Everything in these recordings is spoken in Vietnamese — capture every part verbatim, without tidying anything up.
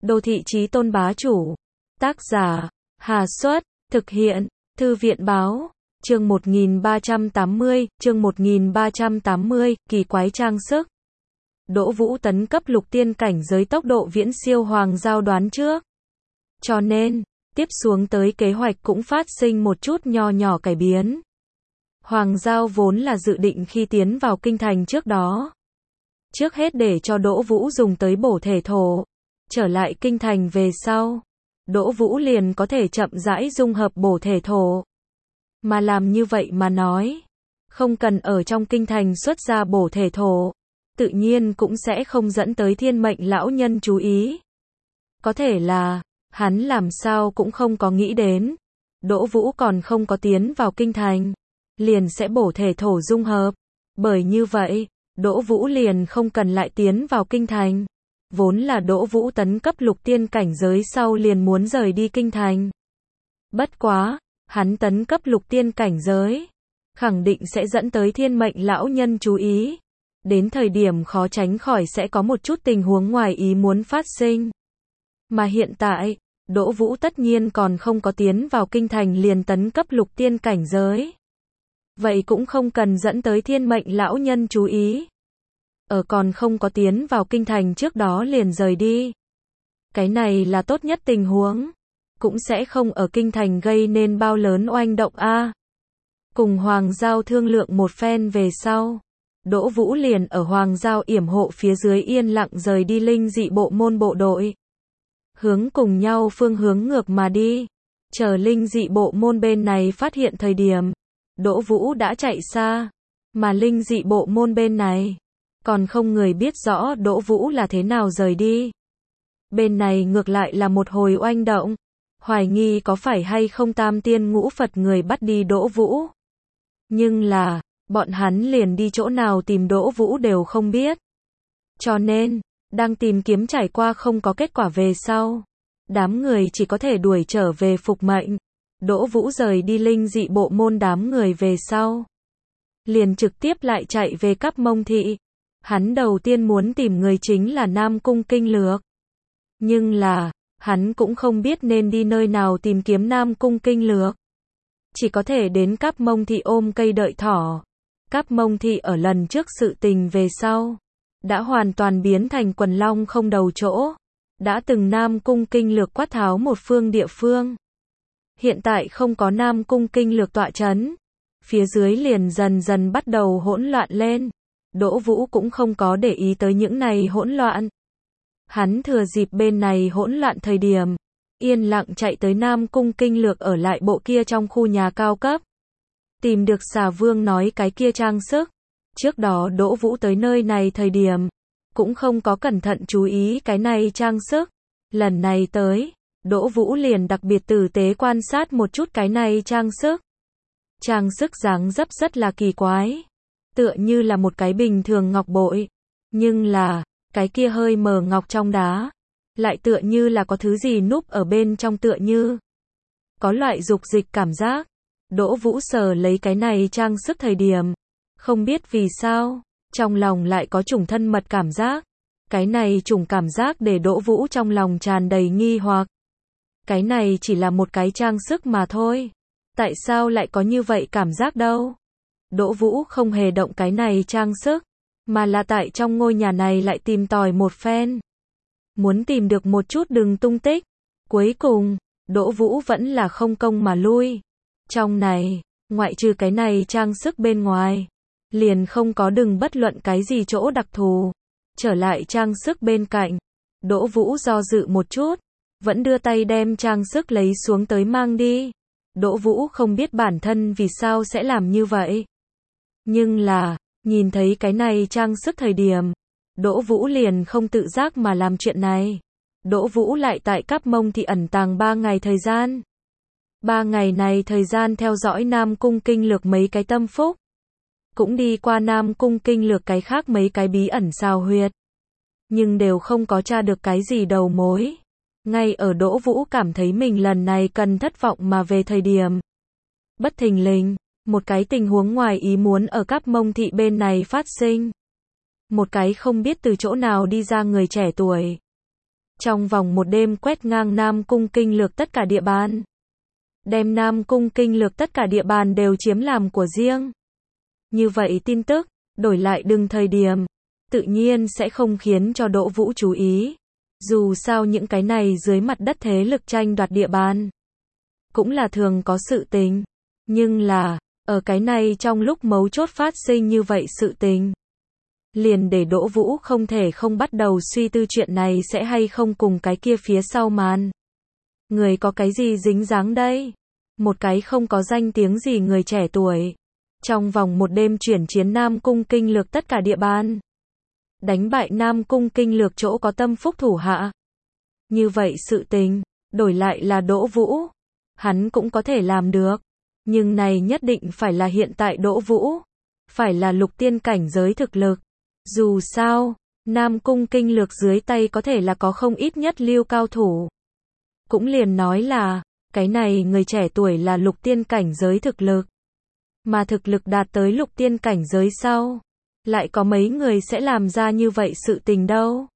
Đô thị chí tôn bá chủ. Tác giả, Hà Xuất, thực hiện, Thư viện báo, chương một nghìn ba trăm tám mươi, chương một nghìn ba trăm tám mươi, kỳ quái trang sức. Đỗ Vũ tấn cấp lục tiên cảnh giới tốc độ viễn siêu Hoàng Giao đoán trước. Cho nên, tiếp xuống tới kế hoạch cũng phát sinh một chút nho nhỏ cải biến. Hoàng Giao vốn là dự định khi tiến vào kinh thành trước đó. Trước hết để cho Đỗ Vũ dùng tới bổ thể thổ. Trở lại kinh thành về sau, Đỗ Vũ liền có thể chậm rãi dung hợp bổ thể thổ. Mà làm như vậy mà nói, không cần ở trong kinh thành xuất ra bổ thể thổ, tự nhiên cũng sẽ không dẫn tới thiên mệnh lão nhân chú ý. Có thể là, hắn làm sao cũng không có nghĩ đến, Đỗ Vũ còn không có tiến vào kinh thành, liền sẽ bổ thể thổ dung hợp. Bởi như vậy, Đỗ Vũ liền không cần lại tiến vào kinh thành. Vốn là Đỗ Vũ tấn cấp lục tiên cảnh giới sau liền muốn rời đi kinh thành. Bất quá, hắn tấn cấp lục tiên cảnh giới, khẳng định sẽ dẫn tới thiên mệnh lão nhân chú ý. Đến thời điểm khó tránh khỏi sẽ có một chút tình huống ngoài ý muốn phát sinh. Mà hiện tại, Đỗ Vũ tất nhiên còn không có tiến vào kinh thành liền tấn cấp lục tiên cảnh giới. Vậy cũng không cần dẫn tới thiên mệnh lão nhân chú ý. Ở còn không có tiến vào kinh thành trước đó liền rời đi. Cái này là tốt nhất tình huống. Cũng sẽ không ở kinh thành gây nên bao lớn oanh động a. Cùng Hoàng Giao thương lượng một phen về sau, Đỗ Vũ liền ở Hoàng Giao yểm hộ phía dưới yên lặng rời đi linh dị bộ môn bộ đội. Hướng cùng nhau phương hướng ngược mà đi. Chờ linh dị bộ môn bên này phát hiện thời điểm, Đỗ Vũ đã chạy xa. Mà linh dị bộ môn bên này, còn không người biết rõ Đỗ Vũ là thế nào rời đi. Bên này ngược lại là một hồi oanh động. Hoài nghi có phải hay không tam tiên ngũ Phật người bắt đi Đỗ Vũ. Nhưng là, bọn hắn liền đi chỗ nào tìm Đỗ Vũ đều không biết. Cho nên, đang tìm kiếm trải qua không có kết quả về sau. Đám người chỉ có thể đuổi trở về phục mệnh. Đỗ Vũ rời đi linh dị bộ môn đám người về sau. Liền trực tiếp lại chạy về Cáp Mông Thị. Hắn đầu tiên muốn tìm người chính là Nam Cung Kinh Lược. Nhưng là, hắn cũng không biết nên đi nơi nào tìm kiếm Nam Cung Kinh Lược. Chỉ có thể đến Cáp Mông Thị ôm cây đợi thỏ. Cáp Mông Thị ở lần trước sự tình về sau, đã hoàn toàn biến thành quần long không đầu chỗ. Đã từng Nam Cung Kinh Lược quát tháo một phương địa phương. Hiện tại không có Nam Cung Kinh Lược tọa chấn. Phía dưới liền dần dần bắt đầu hỗn loạn lên. Đỗ Vũ cũng không có để ý tới những này hỗn loạn. Hắn thừa dịp bên này hỗn loạn thời điểm, yên lặng chạy tới Nam Cung Kinh Lược ở lại bộ kia trong khu nhà cao cấp. Tìm được Xà Vương nói cái kia trang sức. Trước đó Đỗ Vũ tới nơi này thời điểm, cũng không có cẩn thận chú ý cái này trang sức. Lần này tới, Đỗ Vũ liền đặc biệt tử tế quan sát một chút cái này trang sức. Trang sức dáng dấp rất là kỳ quái. Tựa như là một cái bình thường ngọc bội. Nhưng là, cái kia hơi mờ ngọc trong đá. Lại tựa như là có thứ gì núp ở bên trong tựa như. Có loại dục dịch cảm giác. Đỗ Vũ sờ lấy cái này trang sức thời điểm. Không biết vì sao, trong lòng lại có chủng thân mật cảm giác. Cái này chủng cảm giác để Đỗ Vũ trong lòng tràn đầy nghi hoặc. Cái này chỉ là một cái trang sức mà thôi. Tại sao lại có như vậy cảm giác đâu? Đỗ Vũ không hề động cái này trang sức, mà là tại trong ngôi nhà này lại tìm tòi một phen. Muốn tìm được một chút đường tung tích. Cuối cùng, Đỗ Vũ vẫn là không công mà lui. Trong này, ngoại trừ cái này trang sức bên ngoài, liền không có đừng bất luận cái gì chỗ đặc thù. Trở lại trang sức bên cạnh, Đỗ Vũ do dự một chút, vẫn đưa tay đem trang sức lấy xuống tới mang đi. Đỗ Vũ không biết bản thân vì sao sẽ làm như vậy. Nhưng là, nhìn thấy cái này trang sức thời điểm, Đỗ Vũ liền không tự giác mà làm chuyện này. Đỗ Vũ lại tại Cáp Mông Thị ẩn tàng ba ngày thời gian. Ba ngày này thời gian theo dõi Nam Cung Kinh Lược mấy cái tâm phúc. Cũng đi qua Nam Cung Kinh Lược cái khác mấy cái bí ẩn xào huyệt. Nhưng đều không có tra được cái gì đầu mối. Ngay ở Đỗ Vũ cảm thấy mình lần này cần thất vọng mà về thời điểm. Bất thình lình, một cái tình huống ngoài ý muốn ở Cáp Mông Thị bên này phát sinh. Một cái không biết từ chỗ nào đi ra người trẻ tuổi. trong vòng một đêm quét ngang Nam Cung kinh lược tất cả địa bàn. Đem Nam Cung kinh lược tất cả địa bàn đều chiếm làm của riêng. Như vậy tin tức, đổi lại đừng thời điểm, tự nhiên sẽ không khiến cho Đỗ Vũ chú ý. Dù sao những cái này dưới mặt đất thế lực tranh đoạt địa bàn, cũng là thường có sự tình. Nhưng là, ở cái này trong lúc mấu chốt phát sinh như vậy sự tình, liền để Đỗ Vũ không thể không bắt đầu suy tư chuyện này sẽ hay không cùng cái kia phía sau màn. Người có cái gì dính dáng đây? Một cái không có danh tiếng gì người trẻ tuổi. Trong vòng một đêm chuyển chiến Nam Cung kinh lược tất cả địa bàn. Đánh bại Nam Cung kinh lược chỗ có tâm phúc thủ hạ. Như vậy sự tình, đổi lại là Đỗ Vũ. Hắn cũng có thể làm được. Nhưng này nhất định phải là hiện tại Đỗ Vũ. Phải là lục tiên cảnh giới thực lực. Dù sao, Nam Cung kinh lược dưới tay có thể là có không ít nhất lưu cao thủ. Cũng liền nói là, cái này người trẻ tuổi là lục tiên cảnh giới thực lực. Mà thực lực đạt tới lục tiên cảnh giới sau, lại có mấy người sẽ làm ra như vậy sự tình đâu.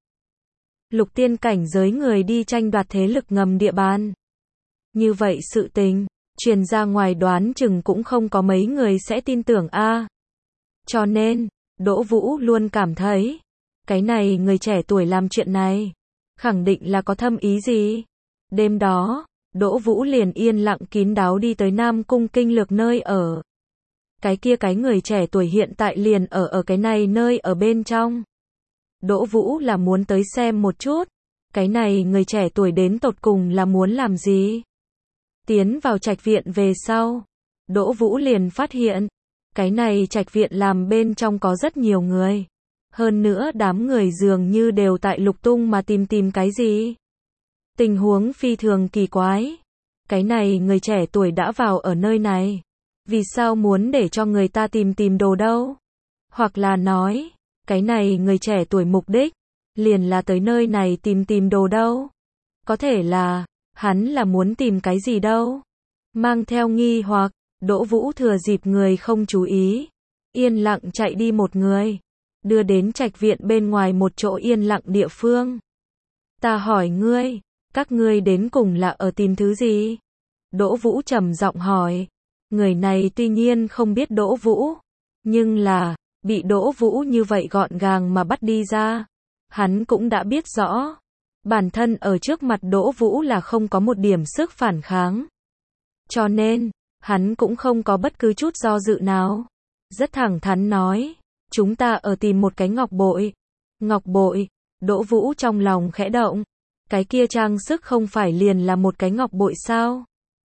Lục tiên cảnh giới người đi tranh đoạt thế lực ngầm địa bàn. Như vậy sự tình, truyền ra ngoài đoán chừng cũng không có mấy người sẽ tin tưởng a. Cho nên, Đỗ Vũ luôn cảm thấy, cái này người trẻ tuổi làm chuyện này, khẳng định là có thâm ý gì. Đêm đó, Đỗ Vũ liền yên lặng kín đáo đi tới Nam Cung kinh lược nơi ở. Cái kia cái người trẻ tuổi hiện tại liền ở ở cái này nơi ở bên trong. Đỗ Vũ là muốn tới xem một chút, cái này người trẻ tuổi đến tột cùng là muốn làm gì. Tiến vào trạch viện về sau, Đỗ Vũ liền phát hiện, cái này trạch viện làm bên trong có rất nhiều người. Hơn nữa đám người dường như đều tại lục tung mà tìm tìm cái gì. Tình huống phi thường kỳ quái. Cái này người trẻ tuổi đã vào ở nơi này. Vì sao muốn để cho người ta tìm tìm đồ đâu? Hoặc là nói, cái này người trẻ tuổi mục đích, liền là tới nơi này tìm tìm đồ đâu? Có thể là, hắn là muốn tìm cái gì đâu? Mang theo nghi hoặc, Đỗ Vũ thừa dịp người không chú ý, yên lặng chạy đi một người, đưa đến trạch viện bên ngoài một chỗ yên lặng địa phương. Ta hỏi ngươi, các ngươi đến cùng là ở tìm thứ gì? Đỗ Vũ trầm giọng hỏi. Người này tuy nhiên không biết Đỗ Vũ, nhưng là, bị Đỗ Vũ như vậy gọn gàng mà bắt đi ra. Hắn cũng đã biết rõ, bản thân ở trước mặt Đỗ Vũ là không có một điểm sức phản kháng. Cho nên, hắn cũng không có bất cứ chút do dự nào. Rất thẳng thắn nói, chúng ta ở tìm một cái ngọc bội. Ngọc bội, Đỗ Vũ trong lòng khẽ động. Cái kia trang sức không phải liền là một cái ngọc bội sao?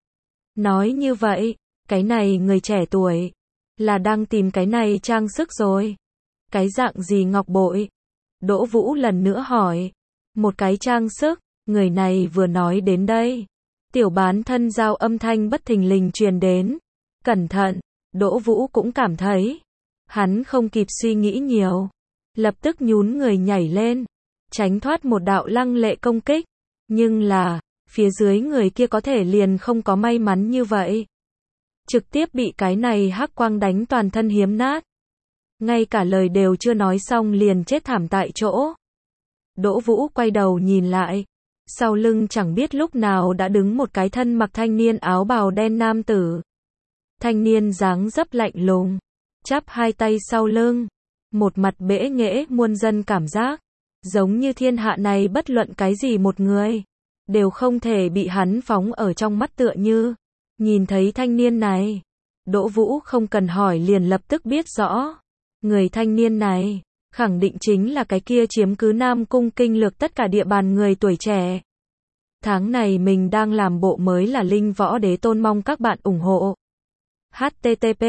Nói như vậy, cái này người trẻ tuổi, là đang tìm cái này trang sức rồi. Cái dạng gì ngọc bội? Đỗ Vũ lần nữa hỏi. Một cái trang sức, người này vừa nói đến đây. Tiểu bán thân giao âm thanh bất thình lình truyền đến. Cẩn thận, Đỗ Vũ cũng cảm thấy. Hắn không kịp suy nghĩ nhiều. Lập tức nhún người nhảy lên. Tránh thoát một đạo lăng lệ công kích. Nhưng là, phía dưới người kia có thể liền không có may mắn như vậy. Trực tiếp bị cái này hắc quang đánh toàn thân hiếm nát. Ngay cả lời đều chưa nói xong liền chết thảm tại chỗ. Đỗ Vũ quay đầu nhìn lại. Sau lưng chẳng biết lúc nào đã đứng một cái thân mặc thanh niên áo bào đen nam tử. Thanh niên dáng dấp lạnh lùng, chắp hai tay sau lưng. Một mặt bẽ nghễ muôn dân cảm giác. Giống như thiên hạ này bất luận cái gì một người, đều không thể bị hắn phóng ở trong mắt tựa như. Nhìn thấy thanh niên này, Đỗ Vũ không cần hỏi liền lập tức biết rõ. Người thanh niên này, khẳng định chính là cái kia chiếm cứ Nam Cung kinh lược tất cả địa bàn người tuổi trẻ. Tháng này mình đang làm bộ mới là Linh Võ Đế Tôn, mong các bạn ủng hộ. H T T P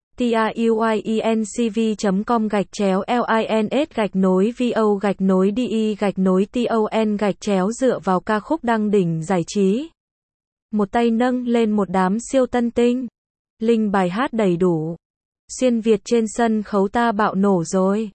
TIUYENCV chấm com gạch chéo LINS gạch nối VO gạch nối DE gạch nối TON gạch chéo dựa vào ca khúc đăng đỉnh giải trí. Một tay nâng lên một đám siêu tân tinh. Linh bài hát đầy đủ. Xuyên Việt trên sân khấu ta bạo nổ rồi.